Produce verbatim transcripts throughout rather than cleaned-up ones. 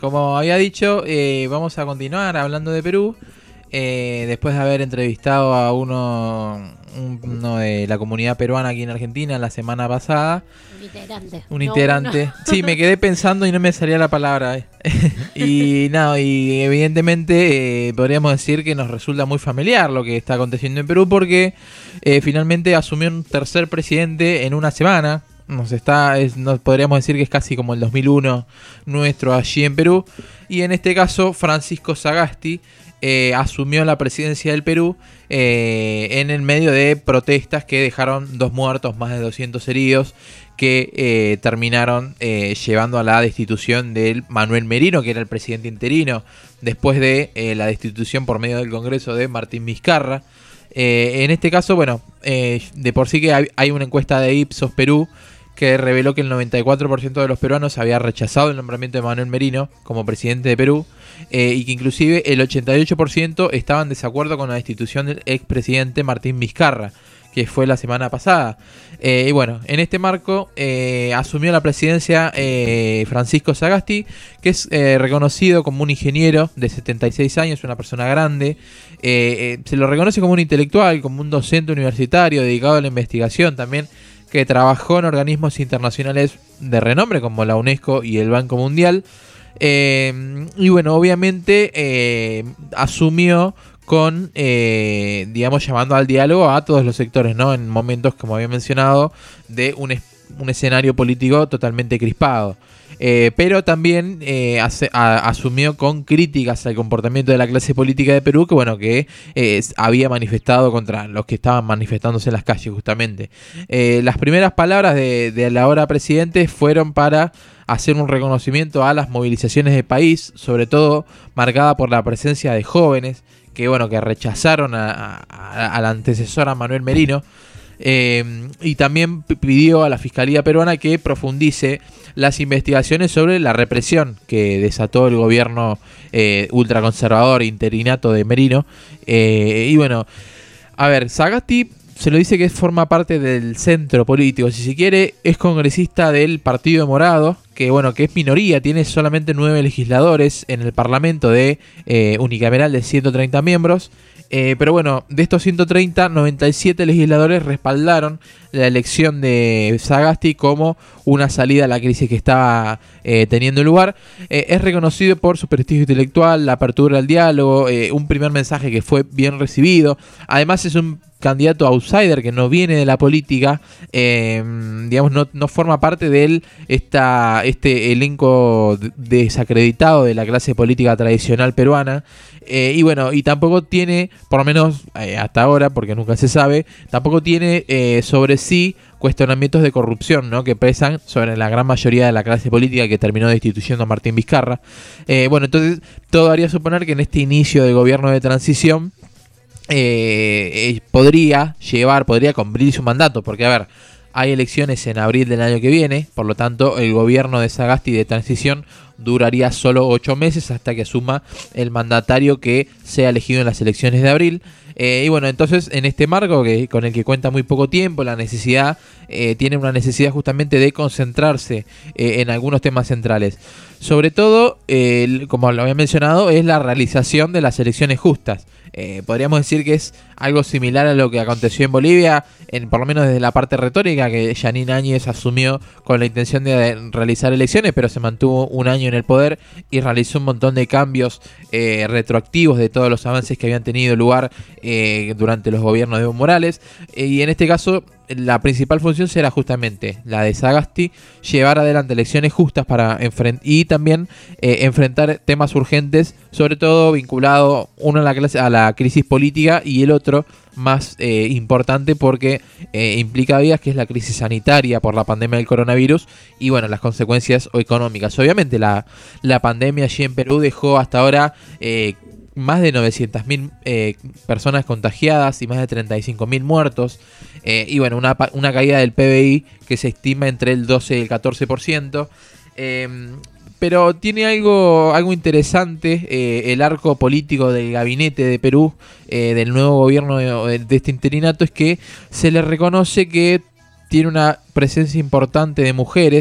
como había dicho, eh, vamos a continuar hablando de Perú. Eh, después de haber entrevistado a uno, uno de la comunidad peruana aquí en Argentina la semana pasada. Un integrante. Un integrante. No, sí, me quedé pensando y no me salía la palabra. Eh. y nada, y evidentemente eh, podríamos decir que nos resulta muy familiar lo que está aconteciendo en Perú porque eh, finalmente asumió un tercer presidente en una semana. Nos está, es, nos podríamos decir que es casi como el dos mil uno nuestro allí en Perú. Y en este caso, Francisco Sagasti eh, asumió la presidencia del Perú eh, en el medio de protestas que dejaron dos muertos, más de doscientos heridos, que eh, terminaron eh, llevando a la destitución de Manuel Merino, que era el presidente interino, después de eh, la destitución por medio del Congreso de Martín Vizcarra. Eh, en este caso, bueno, eh, de por sí que hay, hay una encuesta de Ipsos Perú que reveló que el noventa y cuatro por ciento de los peruanos había rechazado el nombramiento de Manuel Merino como presidente de Perú eh, y que inclusive el ochenta y ocho por ciento estaban en desacuerdo con la destitución del expresidente Martín Vizcarra, que fue la semana pasada. Eh, y bueno, en este marco eh, asumió la presidencia eh, Francisco Sagasti, que es eh, reconocido como un ingeniero de setenta y seis años, una persona grande. Eh, eh, se lo reconoce como un intelectual, como un docente universitario dedicado a la investigación también, que trabajó en organismos internacionales de renombre como la UNESCO y el Banco Mundial. Eh, y bueno, obviamente eh, asumió con, eh, digamos, llamando al diálogo a todos los sectores, ¿no? En momentos, como había mencionado, de un, es, un escenario político totalmente crispado. Eh, pero también eh, hace, a, asumió con críticas al comportamiento de la clase política de Perú, que bueno, que eh, había manifestado contra los que estaban manifestándose en las calles justamente. Eh, las primeras palabras de, de la ahora presidente fueron para hacer un reconocimiento a las movilizaciones del país, sobre todo marcada por la presencia de jóvenes, que bueno, que rechazaron a, a, a la antecesora Manuel Merino. Eh, y también pidió a la Fiscalía peruana que profundice las investigaciones sobre la represión que desató el gobierno eh, ultraconservador interinato de Merino. Eh, y bueno, a ver, Sagasti se lo dice que forma parte del centro político, si se quiere, es congresista del Partido Morado, que bueno, que es minoría, tiene solamente nueve legisladores en el Parlamento de eh, unicameral de ciento treinta miembros. Eh, pero bueno, de estos ciento treinta, noventa y siete legisladores respaldaron la elección de Sagasti como una salida a la crisis que estaba eh, teniendo lugar. Eh, es reconocido por su prestigio intelectual, la apertura al diálogo, eh, un primer mensaje que fue bien recibido. Además es un candidato outsider que no viene de la política, eh, digamos, no, no forma parte de él esta, este elenco desacreditado de la clase política tradicional peruana. Eh, y bueno, y tampoco tiene, por lo menos eh, hasta ahora, porque nunca se sabe, tampoco tiene eh, sobre sí cuestionamientos de corrupción, ¿no? Que pesan sobre la gran mayoría de la clase política que terminó destituyendo a Martín Vizcarra. Eh, bueno, entonces todo haría suponer que en este inicio de gobierno de transición eh, eh, podría llevar, podría cumplir su mandato, porque a ver, hay elecciones en abril del año que viene, por lo tanto el gobierno de Sagasti de transición duraría solo ocho meses hasta que asuma el mandatario que sea elegido en las elecciones de abril. Eh, y bueno, entonces en este marco que con el que cuenta muy poco tiempo, la necesidad eh, tiene una necesidad justamente de concentrarse eh, en algunos temas centrales. Sobre todo, eh, como lo había mencionado, es la realización de las elecciones justas. Eh, podríamos decir que es algo similar a lo que aconteció en Bolivia, en, por lo menos desde la parte retórica, que Yanine Áñez asumió con la intención de realizar elecciones, pero se mantuvo un año en el poder y realizó un montón de cambios eh, retroactivos de todos los avances que habían tenido lugar eh, durante los gobiernos de Evo Morales. Eh, y en este caso, la principal función será justamente la de Sagasti, llevar adelante elecciones justas para enfrent- y también eh, enfrentar temas urgentes, sobre todo vinculado uno a la, clase, a la crisis política y el otro más eh, importante porque eh, implica vías, que es la crisis sanitaria por la pandemia del coronavirus y bueno, las consecuencias económicas. Obviamente la, la pandemia allí en Perú dejó hasta ahora eh, más de novecientas mil eh, personas contagiadas y más de treinta y cinco mil muertos. Eh, y bueno, una, una caída del P B I que se estima entre el doce y el catorce por ciento. Eh, pero tiene algo, algo interesante eh, el arco político del gabinete de Perú, eh, del nuevo gobierno de, de este interinato, es que se le reconoce que tiene una presencia importante de mujeres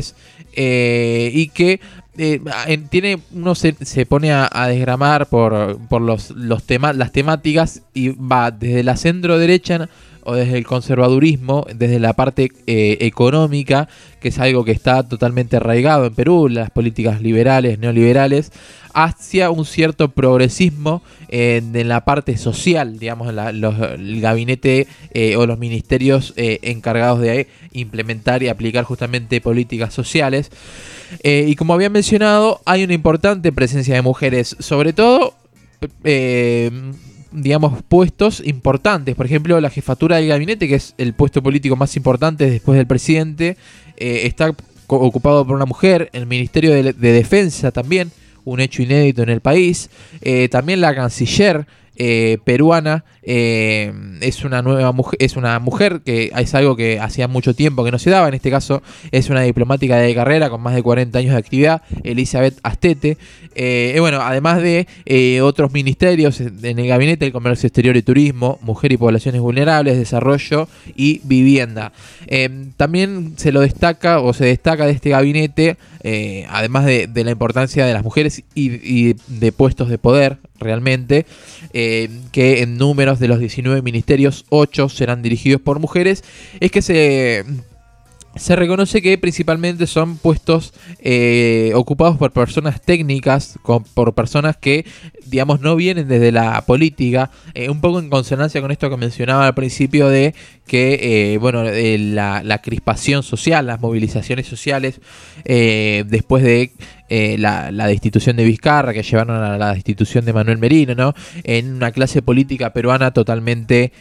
eh, y que eh, en, tiene uno se, se pone a, a desgramar por, por los, los tema, las temáticas y va desde la centro derecha o desde el conservadurismo, desde la parte eh, económica, que es algo que está totalmente arraigado en Perú, las políticas liberales, neoliberales, hacia un cierto progresismo eh, en la parte social, digamos, la, los, el gabinete eh, o los ministerios eh, encargados de implementar y aplicar justamente políticas sociales. Eh, y como había mencionado, hay una importante presencia de mujeres, sobre todo... Eh, digamos, puestos importantes. Por ejemplo, la jefatura del gabinete, que es el puesto político más importante después del presidente, eh, está ocupado por una mujer. El Ministerio de, de Defensa también, un hecho inédito en el país. Eh, también la canciller eh, peruana eh, es una nueva mujer, es una mujer que es algo que hacía mucho tiempo que no se daba. En este caso es una diplomática de carrera con más de cuarenta años de actividad, Elizabeth Astete. Eh, bueno, además de eh, otros ministerios en el gabinete del Comercio Exterior y Turismo, Mujer y Poblaciones Vulnerables, Desarrollo y Vivienda. Eh, también se lo destaca o se destaca de este gabinete, eh, además de, de la importancia de las mujeres y, y de puestos de poder realmente, eh, que en números de los diecinueve ministerios, ocho serán dirigidos por mujeres, es que se... Se reconoce que principalmente son puestos eh, ocupados por personas técnicas, con, por personas que, digamos, no vienen desde la política, eh, un poco en consonancia con esto que mencionaba al principio de que, eh, bueno, eh, la, la crispación social, las movilizaciones sociales, eh, después de eh, la, la destitución de Vizcarra, que llevaron a la destitución de Manuel Merino, ¿no? En una clase política peruana totalmente...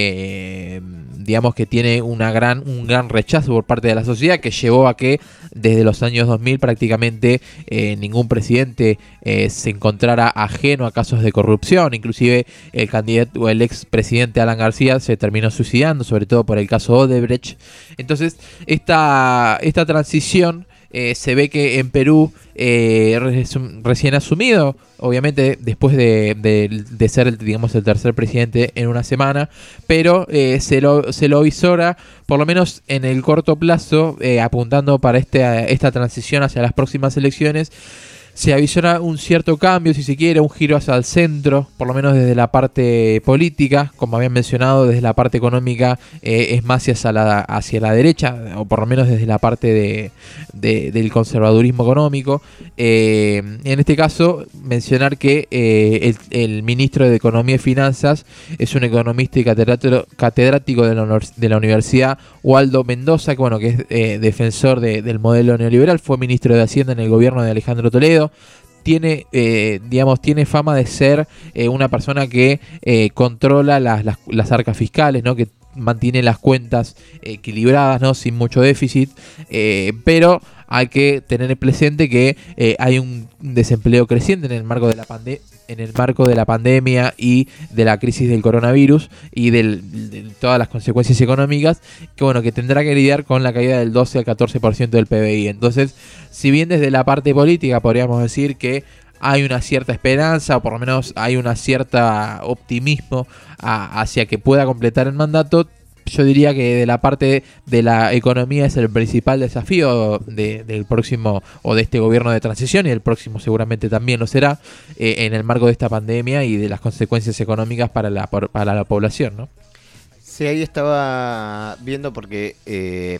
Eh, digamos que tiene una gran, un gran rechazo por parte de la sociedad, que llevó a que desde los años dos mil prácticamente eh, ningún presidente eh, se encontrara ajeno a casos de corrupción. Inclusive el candidato o el expresidente Alan García se terminó suicidando, sobre todo por el caso Odebrecht. Entonces esta, esta transición eh, se ve que en Perú eh, recién asumido, obviamente después de, de, de ser el, digamos, el tercer presidente en una semana, pero eh, se lo se lo visora por lo menos en el corto plazo, eh, apuntando para este, esta transición hacia las próximas elecciones. Se avisora un cierto cambio, si se quiere, un giro hacia el centro, por lo menos desde la parte política. Como habían mencionado, desde la parte económica eh, es más hacia la, hacia la derecha, o por lo menos desde la parte de, de, del conservadurismo económico. Eh, en este caso, mencionar que eh, el, el ministro de Economía y Finanzas es un economista y catedrático, catedrático de, la, de la Universidad Waldo Mendoza, que, bueno, que es eh, defensor de, del modelo neoliberal, fue ministro de Hacienda en el gobierno de Alejandro Toledo. Tiene, eh, digamos, tiene fama de ser eh, una persona que eh, controla las, las, las arcas fiscales, ¿no? Que mantiene las cuentas equilibradas, ¿no? Sin mucho déficit, eh, pero hay que tener presente que eh, hay un desempleo creciente en el marco de la pandemia, en el marco de la pandemia y de la crisis del coronavirus y del, de todas las consecuencias económicas, que bueno, que tendrá que lidiar con la caída del doce al catorce por ciento del P B I. Entonces, si bien desde la parte política podríamos decir que hay una cierta esperanza, o por lo menos hay una cierta optimismo a, hacia que pueda completar el mandato, yo diría que de la parte de la economía es el principal desafío de, del próximo o de este gobierno de transición, y el próximo seguramente también lo será, eh, en el marco de esta pandemia y de las consecuencias económicas para la, para la población, ¿no? Sí, ahí estaba viendo porque eh,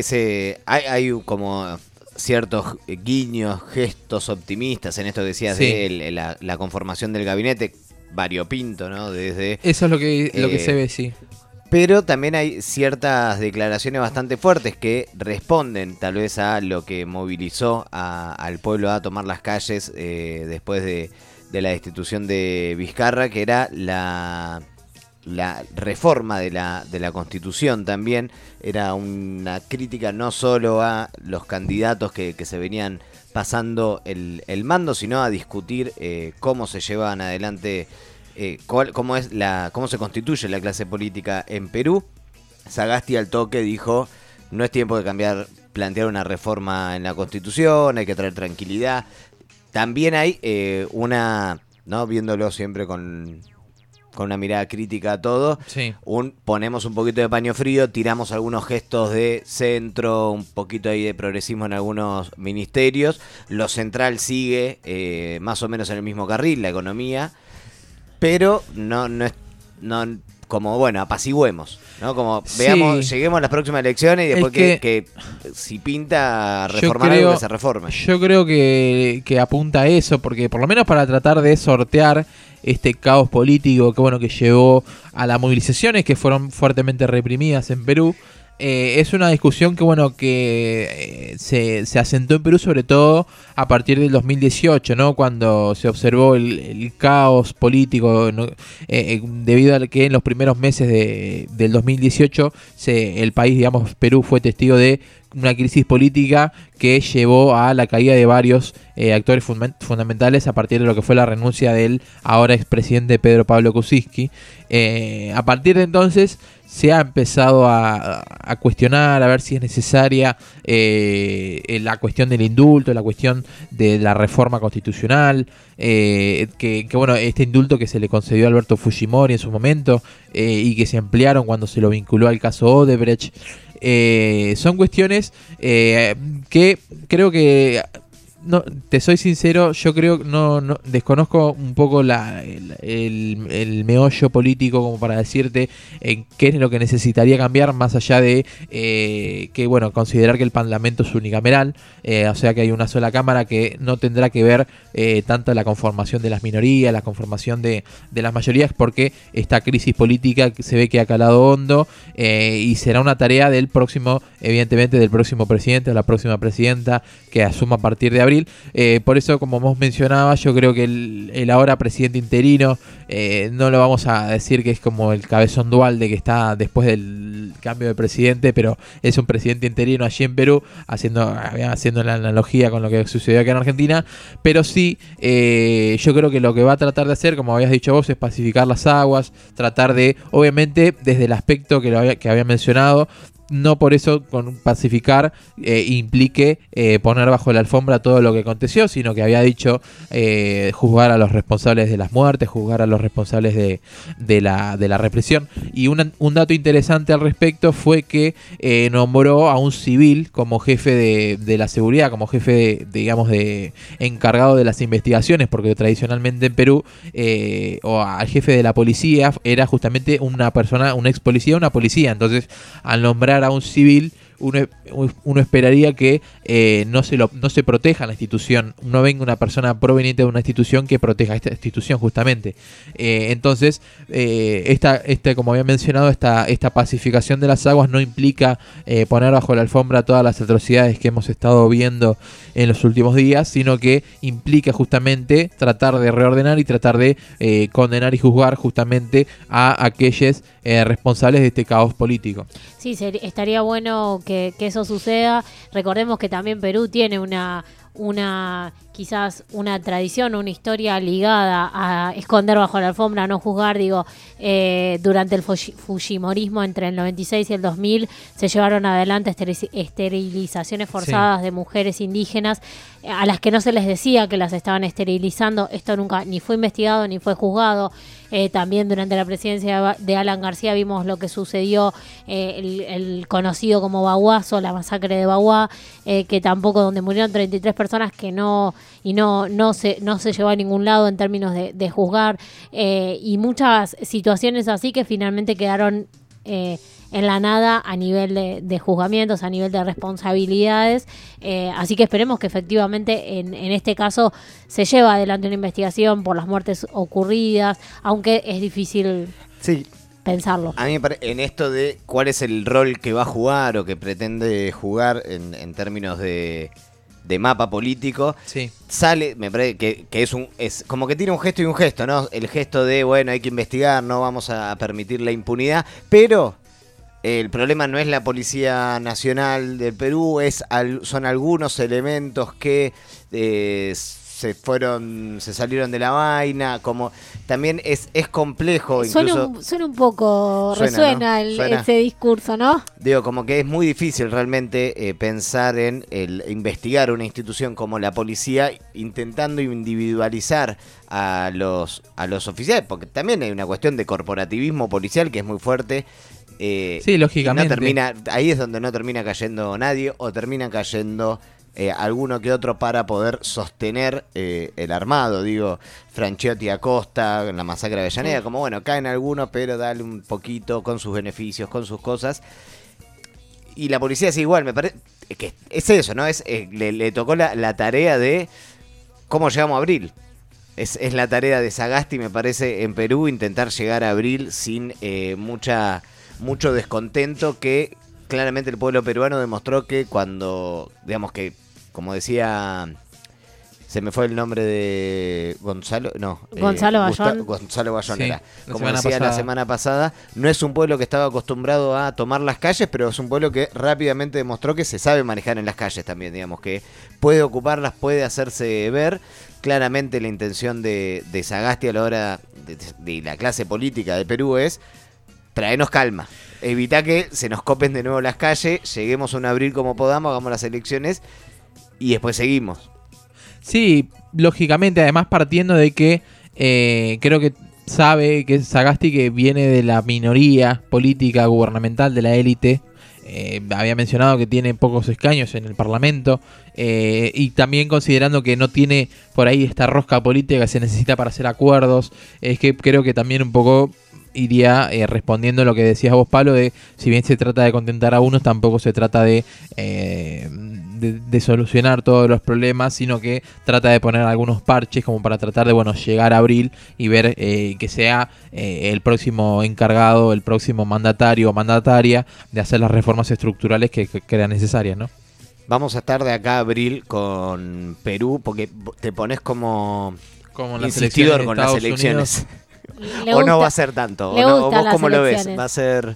ese hay, hay como ciertos guiños, gestos optimistas en esto que decías, sí, de el, la, la conformación del gabinete variopinto, ¿no? Desde eso es lo que, eh, lo que se ve, sí. Pero también hay ciertas declaraciones bastante fuertes que responden tal vez a lo que movilizó a, al pueblo a tomar las calles eh, después de, de la destitución de Vizcarra, que era la, la reforma de la, de la Constitución también. Era una crítica no solo a los candidatos que, que se venían pasando el, el mando, sino a discutir eh, cómo se llevaban adelante, Eh, cuál, cómo es la cómo se constituye la clase política en Perú. Sagasti al toque dijo: no es tiempo de cambiar, plantear una reforma en la Constitución, hay que traer tranquilidad. También hay eh, una, no viéndolo siempre con con una mirada crítica a todo, sí. un, ponemos un poquito de paño frío, tiramos algunos gestos de centro, un poquito ahí de progresismo en algunos ministerios, lo central sigue eh, más o menos en el mismo carril, la economía, pero no, no es, no, como bueno, apaciguemos, ¿no? Como Sí. veamos, lleguemos a las próximas elecciones y después que, que, que si pinta reformar creo, algo, que se reforme. Yo creo que, que apunta a eso, porque por lo menos para tratar de sortear este caos político que bueno que llevó a las movilizaciones que fueron fuertemente reprimidas en Perú, eh, es una discusión que bueno que eh, se, se asentó en Perú sobre todo a partir del dos mil dieciocho, ¿no? Cuando se observó el, el caos político, ¿no? eh, eh, debido a que en los primeros meses de, del dos mil dieciocho se, el país, digamos, Perú fue testigo de una crisis política que llevó a la caída de varios eh, actores funda- fundamentales a partir de lo que fue la renuncia del ahora expresidente Pedro Pablo Kuczynski. Eh, a partir de entonces se ha empezado a, a cuestionar, a ver si es necesaria eh, la cuestión del indulto, la cuestión de la reforma constitucional, eh, que, que bueno, este indulto que se le concedió a Alberto Fujimori en su momento eh, y que se ampliaron cuando se lo vinculó al caso Odebrecht. Eh, son cuestiones eh, que creo que, no, te soy sincero, yo creo, no, no desconozco un poco la, el, el, el meollo político como para decirte en qué es lo que necesitaría cambiar, más allá de eh, que, bueno, considerar que el Parlamento es unicameral, eh, o sea que hay una sola cámara que no tendrá que ver eh, tanto la conformación de las minorías, la conformación de, de las mayorías, porque esta crisis política se ve que ha calado hondo eh, y será una tarea del próximo, evidentemente, del próximo presidente o la próxima presidenta que asuma a partir de abril. Eh, por eso, como vos mencionabas, yo creo que el, el ahora presidente interino, eh, no lo vamos a decir que es como el cabezón Dualde que está después del cambio de presidente, pero es un presidente interino allí en Perú, haciendo, haciendo la analogía con lo que sucedió acá en Argentina, pero sí, eh, yo creo que lo que va a tratar de hacer, como habías dicho vos, es pacificar las aguas, tratar de, obviamente, desde el aspecto que, lo había, que había mencionado, no por eso con pacificar eh, implique eh, poner bajo la alfombra todo lo que aconteció, sino que había dicho eh, juzgar a los responsables de las muertes, juzgar a los responsables de, de, la, de la represión. Y una, un dato interesante al respecto fue que eh, nombró a un civil como jefe de, de la seguridad, como jefe de, digamos, de encargado de las investigaciones, porque tradicionalmente en Perú eh, o al jefe de la policía era justamente una persona, un ex policía, una policía. Entonces, al nombrar a un civil, uno, uno esperaría que eh, no se lo, no se proteja la institución, no venga una persona proveniente de una institución que proteja esta institución justamente. Eh, entonces, eh, esta, esta, como había mencionado, esta, esta pacificación de las aguas no implica eh, poner bajo la alfombra todas las atrocidades que hemos estado viendo en los últimos días, sino que implica justamente tratar de reordenar y tratar de eh, condenar y juzgar justamente a aquellos eh, responsables de este caos político. Sí, sería, estaría bueno que, que eso suceda. Recordemos que también Perú tiene una, una quizás una tradición, una historia ligada a esconder bajo la alfombra, a no juzgar. Digo, eh, durante el fujimorismo entre el noventa y seis y el dos mil se llevaron adelante esterilizaciones forzadas sí. de mujeres indígenas a las que no se les decía que las estaban esterilizando. Esto nunca ni fue investigado ni fue juzgado. Eh, también durante la presidencia de Alan García vimos lo que sucedió, eh, el, el conocido como Baguazo, la masacre de Baguá, eh, que tampoco, donde murieron treinta y tres personas que no y no no se no se llevó a ningún lado en términos de, de juzgar, eh, y muchas situaciones así que finalmente quedaron eh, en la nada a nivel de, de juzgamientos, a nivel de responsabilidades, eh, así que esperemos que efectivamente en, en este caso se lleve adelante una investigación por las muertes ocurridas, aunque es difícil sí. pensarlo. A mí me parece, en esto de cuál es el rol que va a jugar o que pretende jugar en, en términos de, de mapa político, sí. sale, me parece que, que es un es como que tiene un gesto y un gesto, ¿no? El gesto de, bueno, hay que investigar, no vamos a permitir la impunidad, pero el problema no es la Policía Nacional del Perú, es al, son algunos elementos que eh, se fueron, se salieron de la vaina, como también es, es complejo. Suena incluso un, suena un poco, suena, resuena ¿no? el, Suena. ese discurso, ¿no? Digo, como que es muy difícil realmente eh, pensar en el investigar una institución como la policía intentando individualizar a los a los oficiales, porque también hay una cuestión de corporativismo policial que es muy fuerte. Eh, Sí, lógicamente. No termina, ahí es donde no termina cayendo nadie o termina cayendo eh, alguno que otro para poder sostener eh, el armado. Digo, Franchiotti Acosta, en la masacre de Avellaneda, Sí. como bueno, caen algunos, pero dale un poquito con sus beneficios, con sus cosas. Y la policía es igual, me parece que es eso, ¿no? Es eh, le, le tocó la, la tarea de cómo llegamos a abril. Es, es la tarea de Sagasti, me parece, en Perú, intentar llegar a abril sin eh, mucha mucho descontento, que claramente el pueblo peruano demostró que cuando, digamos que, como decía, se me fue el nombre de Gonzalo, no, Gonzalo Gusta- Bayón. Gonzalo Bayón Sí, era. la Como semana decía la pasada. semana pasada, no es un pueblo que estaba acostumbrado a tomar las calles, pero es un pueblo que rápidamente demostró que se sabe manejar en las calles también, digamos, que puede ocuparlas, puede hacerse ver. Claramente la intención de, de Sagasti a la hora de, de la clase política de Perú es traernos calma, evita que se nos copen de nuevo las calles, lleguemos a un abril como podamos, hagamos las elecciones y después seguimos. Sí, lógicamente, además partiendo de que eh, creo que sabe que Sagasti, que viene de la minoría política gubernamental de la élite, eh, había mencionado que tiene pocos escaños en el Parlamento, eh, y también considerando que no tiene por ahí esta rosca política que se necesita para hacer acuerdos, es que creo que también un poco iría eh, respondiendo a lo que decías vos, Pablo, de si bien se trata de contentar a unos, tampoco se trata de, eh, de, de solucionar todos los problemas, sino que trata de poner algunos parches como para tratar de, bueno, llegar a abril y ver eh, que sea eh, el próximo encargado, el próximo mandatario o mandataria de hacer las reformas estructurales que, que crean necesarias, ¿no? Vamos a estar de acá a abril con Perú, porque te pones como Como en las insistidor elecciones de con las Estados elecciones. Le o gusta- no va a ser tanto, le o, no, o gustan vos las cómo lo ves, elecciones. va a ser...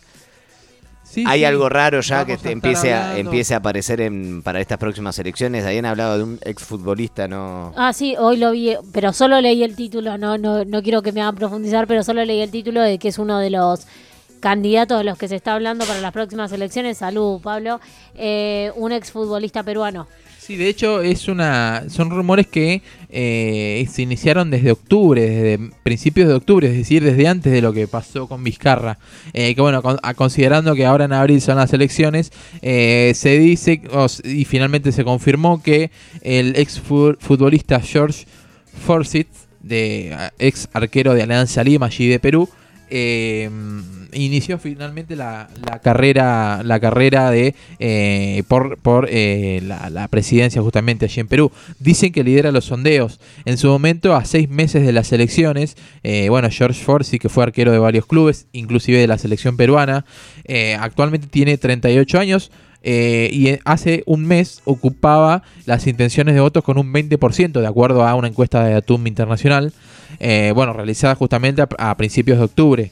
Sí, ¿Hay sí. algo raro ya Vamos que a te estar empiece a, hablando. empiece a aparecer en, para estas próximas elecciones? Habían hablado de un exfutbolista, ¿no? Ah, sí, hoy lo vi, pero solo leí el título, no, no, no quiero que me hagan profundizar, pero solo leí el título de que es uno de los candidatos de los que se está hablando para las próximas elecciones. Salud, Pablo. Eh, un exfutbolista peruano. Sí, de hecho es una, son rumores que eh, se iniciaron desde octubre, desde principios de octubre, es decir, desde antes de lo que pasó con Vizcarra. Eh, que bueno, con, a, considerando que ahora en abril son las elecciones, eh, se dice o, y finalmente se confirmó que el ex fu- futbolista George Forsyth, de ex arquero de Alianza Lima, allí de Perú, eh, inició finalmente la, la carrera la carrera de eh, por por eh, la, la presidencia justamente allí en Perú. Dicen que lidera los sondeos. En su momento, a seis meses de las elecciones, eh, bueno, George Forsyth, que fue arquero de varios clubes, inclusive de la selección peruana, eh, actualmente tiene treinta y ocho años. Eh, y hace un mes ocupaba las intenciones de votos con un veinte por ciento, de acuerdo a una encuesta de Atum Internacional, eh, bueno, realizada justamente a, a principios de octubre.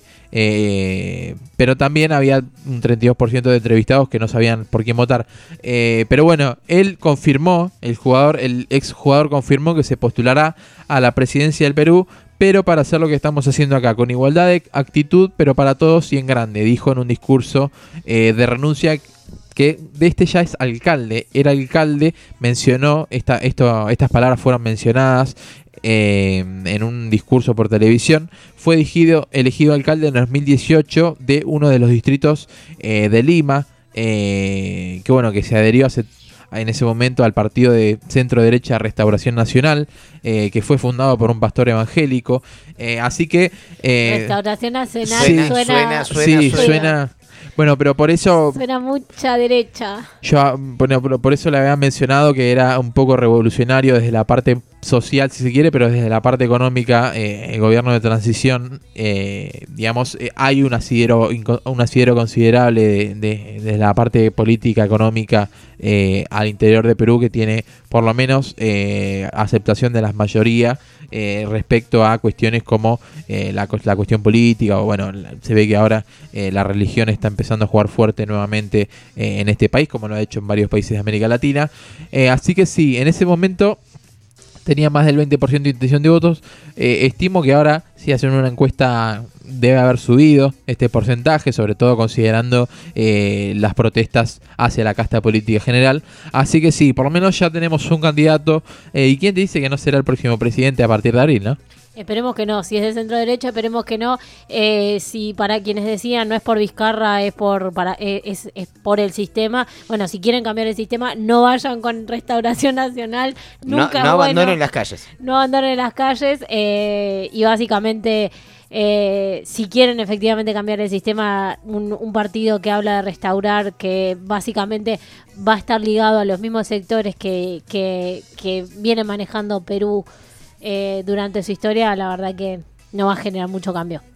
Eh, pero también había un treinta y dos por ciento de entrevistados que no sabían por quién votar. Eh, pero bueno, él confirmó, el jugador, el ex jugador confirmó que se postulará a la presidencia del Perú, pero para hacer lo que estamos haciendo acá, con igualdad de actitud, pero para todos y en grande, dijo en un discurso eh, de renuncia, que de este ya es alcalde, era alcalde, mencionó, esta, esto, estas palabras fueron mencionadas eh, en un discurso por televisión. Fue elegido, elegido alcalde en dos mil dieciocho de uno de los distritos eh, de Lima, eh, que bueno, que se adherió hace, en ese momento al partido de centro derecha Restauración Nacional, eh, que fue fundado por un pastor evangélico. Eh, así que... Eh, Restauración Nacional Suena, suena, suena, sí, suena. suena... Bueno, pero por eso... suena mucha derecha. Yo bueno, por por eso le había mencionado que era un poco revolucionario desde la parte social, si se quiere, pero desde la parte económica, eh, el gobierno de transición, eh, digamos, eh, hay un asidero, inco- un asidero considerable de, de- de la parte política, económica, eh, al interior de Perú, que tiene por lo menos eh, aceptación de la mayoría eh, respecto a cuestiones como eh, la, cu- la cuestión política, o bueno, la- se ve que ahora eh, la religión está empezando a jugar fuerte nuevamente eh, en este país, como lo ha hecho en varios países de América Latina. Eh, así que sí, en ese momento tenía más del veinte por ciento de intención de votos. Eh, estimo que ahora, si hacen una encuesta, debe haber subido este porcentaje, sobre todo considerando eh, las protestas hacia la casta política general. Así que sí, por lo menos ya tenemos un candidato. Eh, ¿Y quién te dice que no será el próximo presidente a partir de abril, no? Esperemos que no, si es de centro derecha, esperemos que no. Eh, si para quienes decían no es por Vizcarra, es por para eh, es, es por el sistema. Bueno, si quieren cambiar el sistema, no vayan con Restauración Nacional. Nunca, no no bueno, abandonen las calles. No abandonen las calles. Eh, y básicamente, eh, si quieren efectivamente cambiar el sistema, un, un partido que habla de restaurar, que básicamente va a estar ligado a los mismos sectores que, que, que viene manejando Perú Eh, durante su historia, la verdad que no va a generar mucho cambio.